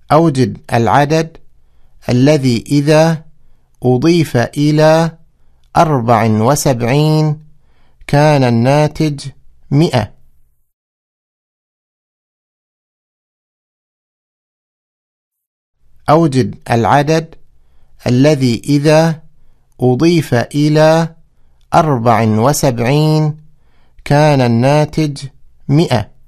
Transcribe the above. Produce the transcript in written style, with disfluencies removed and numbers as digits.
أوجد العدد الذي إذا أضيف إلى 74 كان الناتج 100. أوجد العدد الذي إذا أضيف إلى 74 كان الناتج 100.